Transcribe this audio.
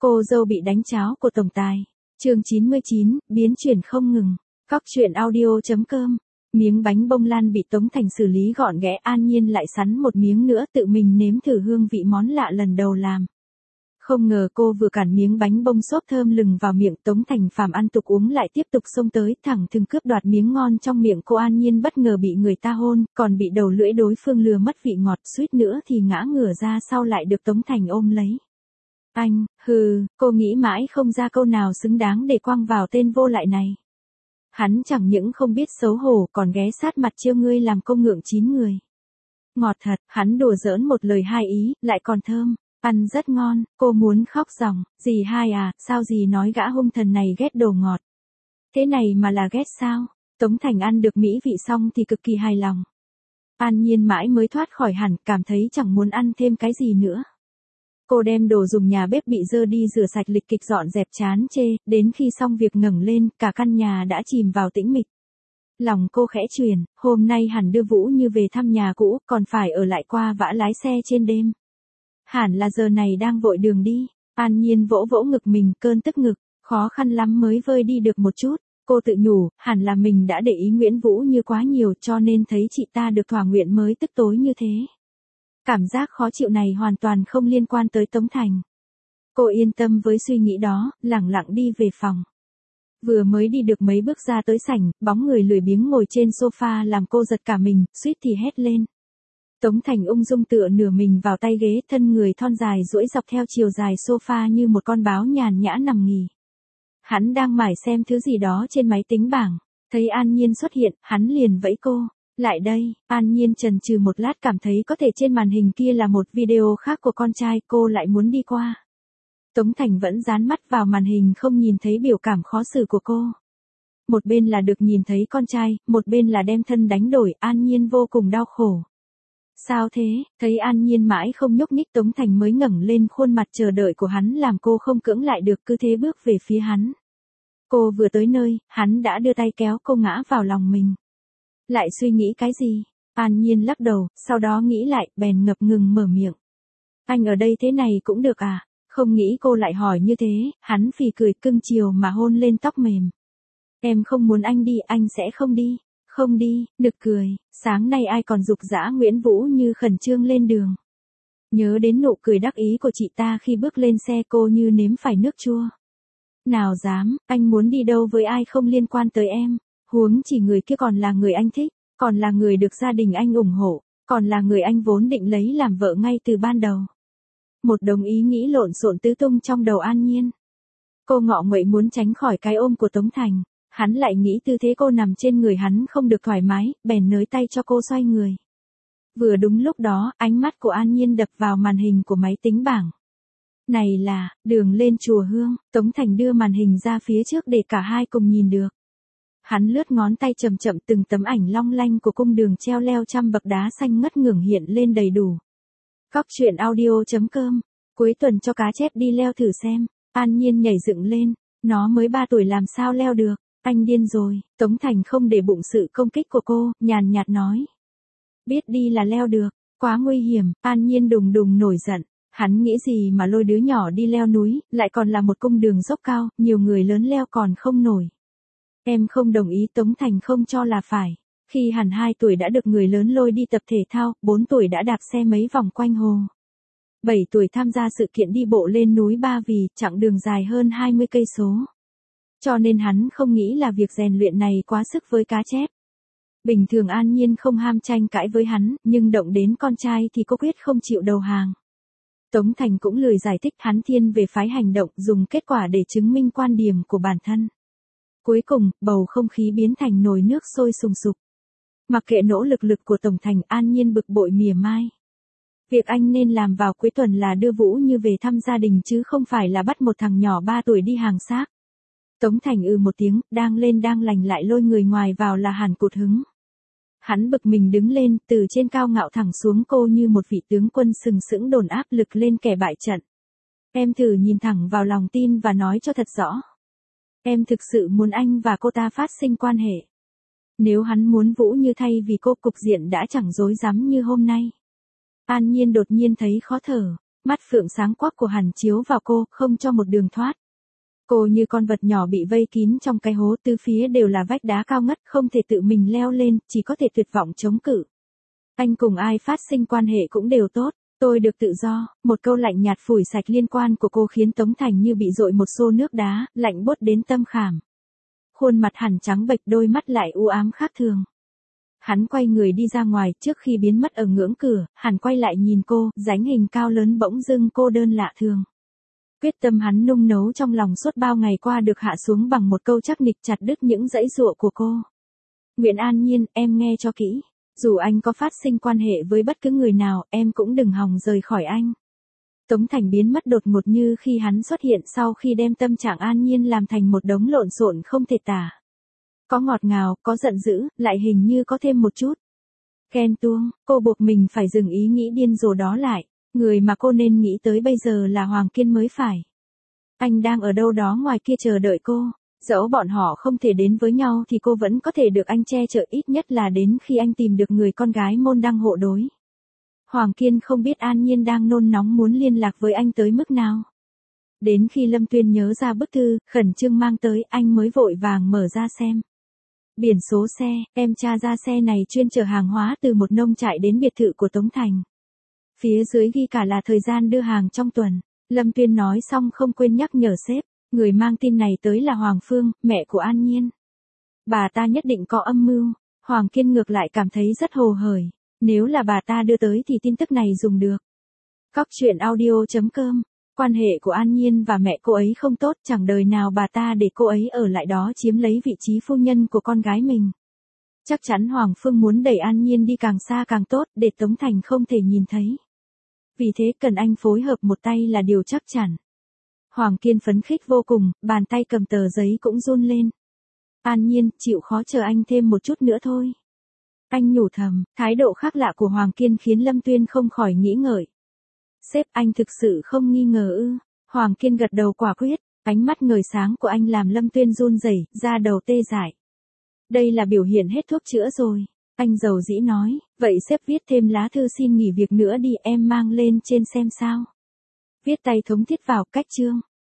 Cô dâu bị đánh cháo của tổng tài. Chương 99, biến chuyển không ngừng. Cóc truyện audio.com. Miếng bánh bông lan bị Tống Thành xử lý gọn ghẽ, An Nhiên lại sắn một miếng nữa tự mình nếm thử hương vị món lạ lần đầu làm. Không ngờ cô vừa cản miếng bánh bông xốp thơm lừng vào miệng, Tống Thành phàm ăn tục uống lại tiếp tục xông tới, thẳng thừng cướp đoạt miếng ngon trong miệng cô. An Nhiên bất ngờ bị người ta hôn, còn bị đầu lưỡi đối phương lừa mất vị ngọt, suýt nữa thì ngã ngửa ra sau lại được Tống Thành ôm lấy. Anh, cô nghĩ mãi không ra câu nào xứng đáng để quăng vào tên vô lại này. Hắn chẳng những không biết xấu hổ còn ghé sát mặt trêu ngươi làm cô ngượng chín người. Ngọt thật, hắn đùa giỡn một lời hai ý, lại còn thơm, ăn rất ngon, cô muốn khóc ròng, dì hai à, sao dì nói gã hung thần này ghét đồ ngọt. Thế này mà là ghét sao? Tống Thành ăn được mỹ vị xong thì cực kỳ hài lòng. An Nhiên mãi mới thoát khỏi hẳn, cảm thấy chẳng muốn ăn thêm cái gì nữa. Cô đem đồ dùng nhà bếp bị dơ đi rửa sạch, lịch kịch dọn dẹp chán chê, đến khi xong việc ngẩng lên, cả căn nhà đã chìm vào tĩnh mịch. Lòng cô khẽ chuyển, hôm nay hẳn đưa Vũ Như về thăm nhà cũ, còn phải ở lại qua vã lái xe trên đêm. Hẳn là giờ này đang vội đường đi. An Nhiên vỗ vỗ ngực mình, cơn tức ngực, khó khăn lắm mới vơi đi được một chút. Cô tự nhủ, hẳn là mình đã để ý Nguyễn Vũ Như quá nhiều cho nên thấy chị ta được thỏa nguyện mới tức tối như thế. Cảm giác khó chịu này hoàn toàn không liên quan tới Tống Thành. Cô yên tâm với suy nghĩ đó, lẳng lặng đi về phòng. Vừa mới đi được mấy bước ra tới sảnh, bóng người lười biếng ngồi trên sofa làm cô giật cả mình, suýt thì hét lên. Tống Thành ung dung tựa nửa mình vào tay ghế, thân người thon dài duỗi dọc theo chiều dài sofa như một con báo nhàn nhã nằm nghỉ. Hắn đang mải xem thứ gì đó trên máy tính bảng, thấy An Nhiên xuất hiện, hắn liền vẫy cô. Lại đây. An Nhiên chần chừ một lát, cảm thấy có thể trên màn hình kia là một video khác của con trai, cô lại muốn đi qua. Tống Thành vẫn dán mắt vào màn hình không nhìn thấy biểu cảm khó xử của cô. Một bên là được nhìn thấy con trai, một bên là đem thân đánh đổi, An Nhiên vô cùng đau khổ. Sao thế? Thấy An Nhiên mãi không nhúc nhích, Tống Thành mới ngẩng lên, khuôn mặt chờ đợi của hắn làm cô không cưỡng lại được, cứ thế bước về phía hắn. Cô vừa tới nơi, hắn đã đưa tay kéo cô ngã vào lòng mình. Lại suy nghĩ cái gì? An Nhiên lắc đầu, sau đó nghĩ lại, bèn ngập ngừng mở miệng. Anh ở đây thế này cũng được à? Không nghĩ cô lại hỏi như thế, hắn phì cười cưng chiều mà hôn lên tóc mềm. Em không muốn anh đi, anh sẽ không đi. Không đi, nực cười, sáng nay ai còn giục giã Nguyễn Vũ Như khẩn trương lên đường. Nhớ đến nụ cười đắc ý của chị ta khi bước lên xe, cô như nếm phải nước chua. Nào dám, anh muốn đi đâu với ai không liên quan tới em. Huống chỉ người kia còn là người anh thích, còn là người được gia đình anh ủng hộ, còn là người anh vốn định lấy làm vợ ngay từ ban đầu. Một đống ý nghĩ lộn xộn tứ tung trong đầu An Nhiên. Cô ngọ nguậy muốn tránh khỏi cái ôm của Tống Thành, hắn lại nghĩ tư thế cô nằm trên người hắn không được thoải mái, bèn nới tay cho cô xoay người. Vừa đúng lúc đó, ánh mắt của An Nhiên đập vào màn hình của máy tính bảng. Này là, đường lên chùa Hương. Tống Thành đưa màn hình ra phía trước để cả hai cùng nhìn được. Hắn lướt ngón tay chậm chậm, từng tấm ảnh long lanh của cung đường treo leo trăm bậc đá xanh ngất ngưởng hiện lên đầy đủ. Cóc truyện audio.com. Cuối tuần cho cá chép đi leo thử xem. An Nhiên nhảy dựng lên. Nó mới 3 tuổi làm sao leo được. Anh điên rồi. Tống Thành không để bụng sự công kích của cô, nhàn nhạt nói. Biết đi là leo được. Quá nguy hiểm. An Nhiên đùng đùng nổi giận. Hắn nghĩ gì mà lôi đứa nhỏ đi leo núi, lại còn là một cung đường dốc cao, nhiều người lớn leo còn không nổi. Em không đồng ý. Tống Thành không cho là phải. Khi hẳn 2 tuổi đã được người lớn lôi đi tập thể thao, 4 tuổi đã đạp xe mấy vòng quanh hồ. 7 tuổi tham gia sự kiện đi bộ lên núi Ba Vì, chặng đường dài hơn 20 cây số. Cho nên hắn không nghĩ là việc rèn luyện này quá sức với cá chép. Bình thường An Nhiên không ham tranh cãi với hắn, nhưng động đến con trai thì cô quyết không chịu đầu hàng. Tống Thành cũng lười giải thích, hắn thiên về phái hành động, dùng kết quả để chứng minh quan điểm của bản thân. Cuối cùng, bầu không khí biến thành nồi nước sôi sùng sục. Mặc kệ nỗ lực của Tổng Thành, An Nhiên bực bội mỉa mai. Việc anh nên làm vào cuối tuần là đưa Vũ Như về thăm gia đình chứ không phải là bắt một thằng nhỏ 3 tuổi đi hàng xác. Tống Thành một tiếng, đang lên đang lành lại lôi người ngoài vào là hẳn cụt hứng. Hắn bực mình đứng lên, từ trên cao ngạo thẳng xuống cô như một vị tướng quân sừng sững đồn áp lực lên kẻ bại trận. Em thử nhìn thẳng vào lòng tin và nói cho thật rõ. Em thực sự muốn anh và cô ta phát sinh quan hệ. Nếu hắn muốn Vũ Như thay vì cô, cục diện đã chẳng rối rắm như hôm nay. An Nhiên đột nhiên thấy khó thở. Mắt phượng sáng quắc của hắn chiếu vào cô, không cho một đường thoát. Cô như con vật nhỏ bị vây kín trong cái hố, tứ phía đều là vách đá cao ngất, không thể tự mình leo lên, chỉ có thể tuyệt vọng chống cự. Anh cùng ai phát sinh quan hệ cũng đều tốt, tôi được tự do. Một câu lạnh nhạt phủi sạch liên quan của cô khiến Tống Thành như bị dội một xô nước đá, lạnh buốt đến tâm khảm. Khuôn mặt hắn trắng bệch, đôi mắt lại u ám khác thường. Hắn quay người đi ra ngoài, trước khi biến mất ở ngưỡng cửa, hắn quay lại nhìn cô, dáng hình cao lớn bỗng dưng cô đơn lạ thường. Quyết tâm hắn nung nấu trong lòng suốt bao ngày qua được hạ xuống bằng một câu chắc nịch chặt đứt những dãy dụa của cô. Nguyễn An Nhiên, em nghe cho kỹ. Dù anh có phát sinh quan hệ với bất cứ người nào, em cũng đừng hòng rời khỏi anh. Tống Thành biến mất đột ngột như khi hắn xuất hiện sau khi đem tâm trạng An Nhiên làm thành một đống lộn xộn không thể tả. Có ngọt ngào, có giận dữ, lại hình như có thêm một chút ghen tuông. Cô buộc mình phải dừng ý nghĩ điên rồ đó lại. Người mà cô nên nghĩ tới bây giờ là Hoàng Kiên mới phải. Anh đang ở đâu đó ngoài kia chờ đợi cô. Dẫu bọn họ không thể đến với nhau thì cô vẫn có thể được anh che chở, ít nhất là đến khi anh tìm được người con gái môn đăng hộ đối. Hoàng Kiên không biết An Nhiên đang nôn nóng muốn liên lạc với anh tới mức nào. Đến khi Lâm Tuyên nhớ ra bức thư, khẩn trương mang tới, anh mới vội vàng mở ra xem. Biển số xe, em tra ra xe này chuyên chở hàng hóa từ một nông trại đến biệt thự của Tống Thành. Phía dưới ghi cả là thời gian đưa hàng trong tuần. Lâm Tuyên nói xong không quên nhắc nhở sếp, người mang tin này tới là Hoàng Phương, mẹ của An Nhiên. Bà ta nhất định có âm mưu. Hoàng Kiên ngược lại cảm thấy rất hồ hởi. Nếu là bà ta đưa tới thì tin tức này dùng được. Cóc truyện audio.com. Quan hệ của An Nhiên và mẹ cô ấy không tốt, chẳng đời nào bà ta để cô ấy ở lại đó chiếm lấy vị trí phu nhân của con gái mình. Chắc chắn Hoàng Phương muốn đẩy An Nhiên đi càng xa càng tốt, để Tống Thành không thể nhìn thấy. Vì thế cần anh phối hợp một tay là điều chắc chắn. Hoàng Kiên phấn khích vô cùng, bàn tay cầm tờ giấy cũng run lên. An Nhiên, chịu khó chờ anh thêm một chút nữa thôi. Anh nhủ thầm, thái độ khác lạ của Hoàng Kiên khiến Lâm Tuyên không khỏi nghĩ ngợi. Sếp, anh thực sự không nghi ngờ ư? Hoàng Kiên gật đầu quả quyết, ánh mắt ngời sáng của anh làm Lâm Tuyên run rẩy, da đầu tê dại. Đây là biểu hiện hết thuốc chữa rồi. Anh dầu dĩ nói, vậy sếp viết thêm lá thư xin nghỉ việc nữa đi, em mang lên trên xem sao. Viết tay thống thiết vào, cách chương.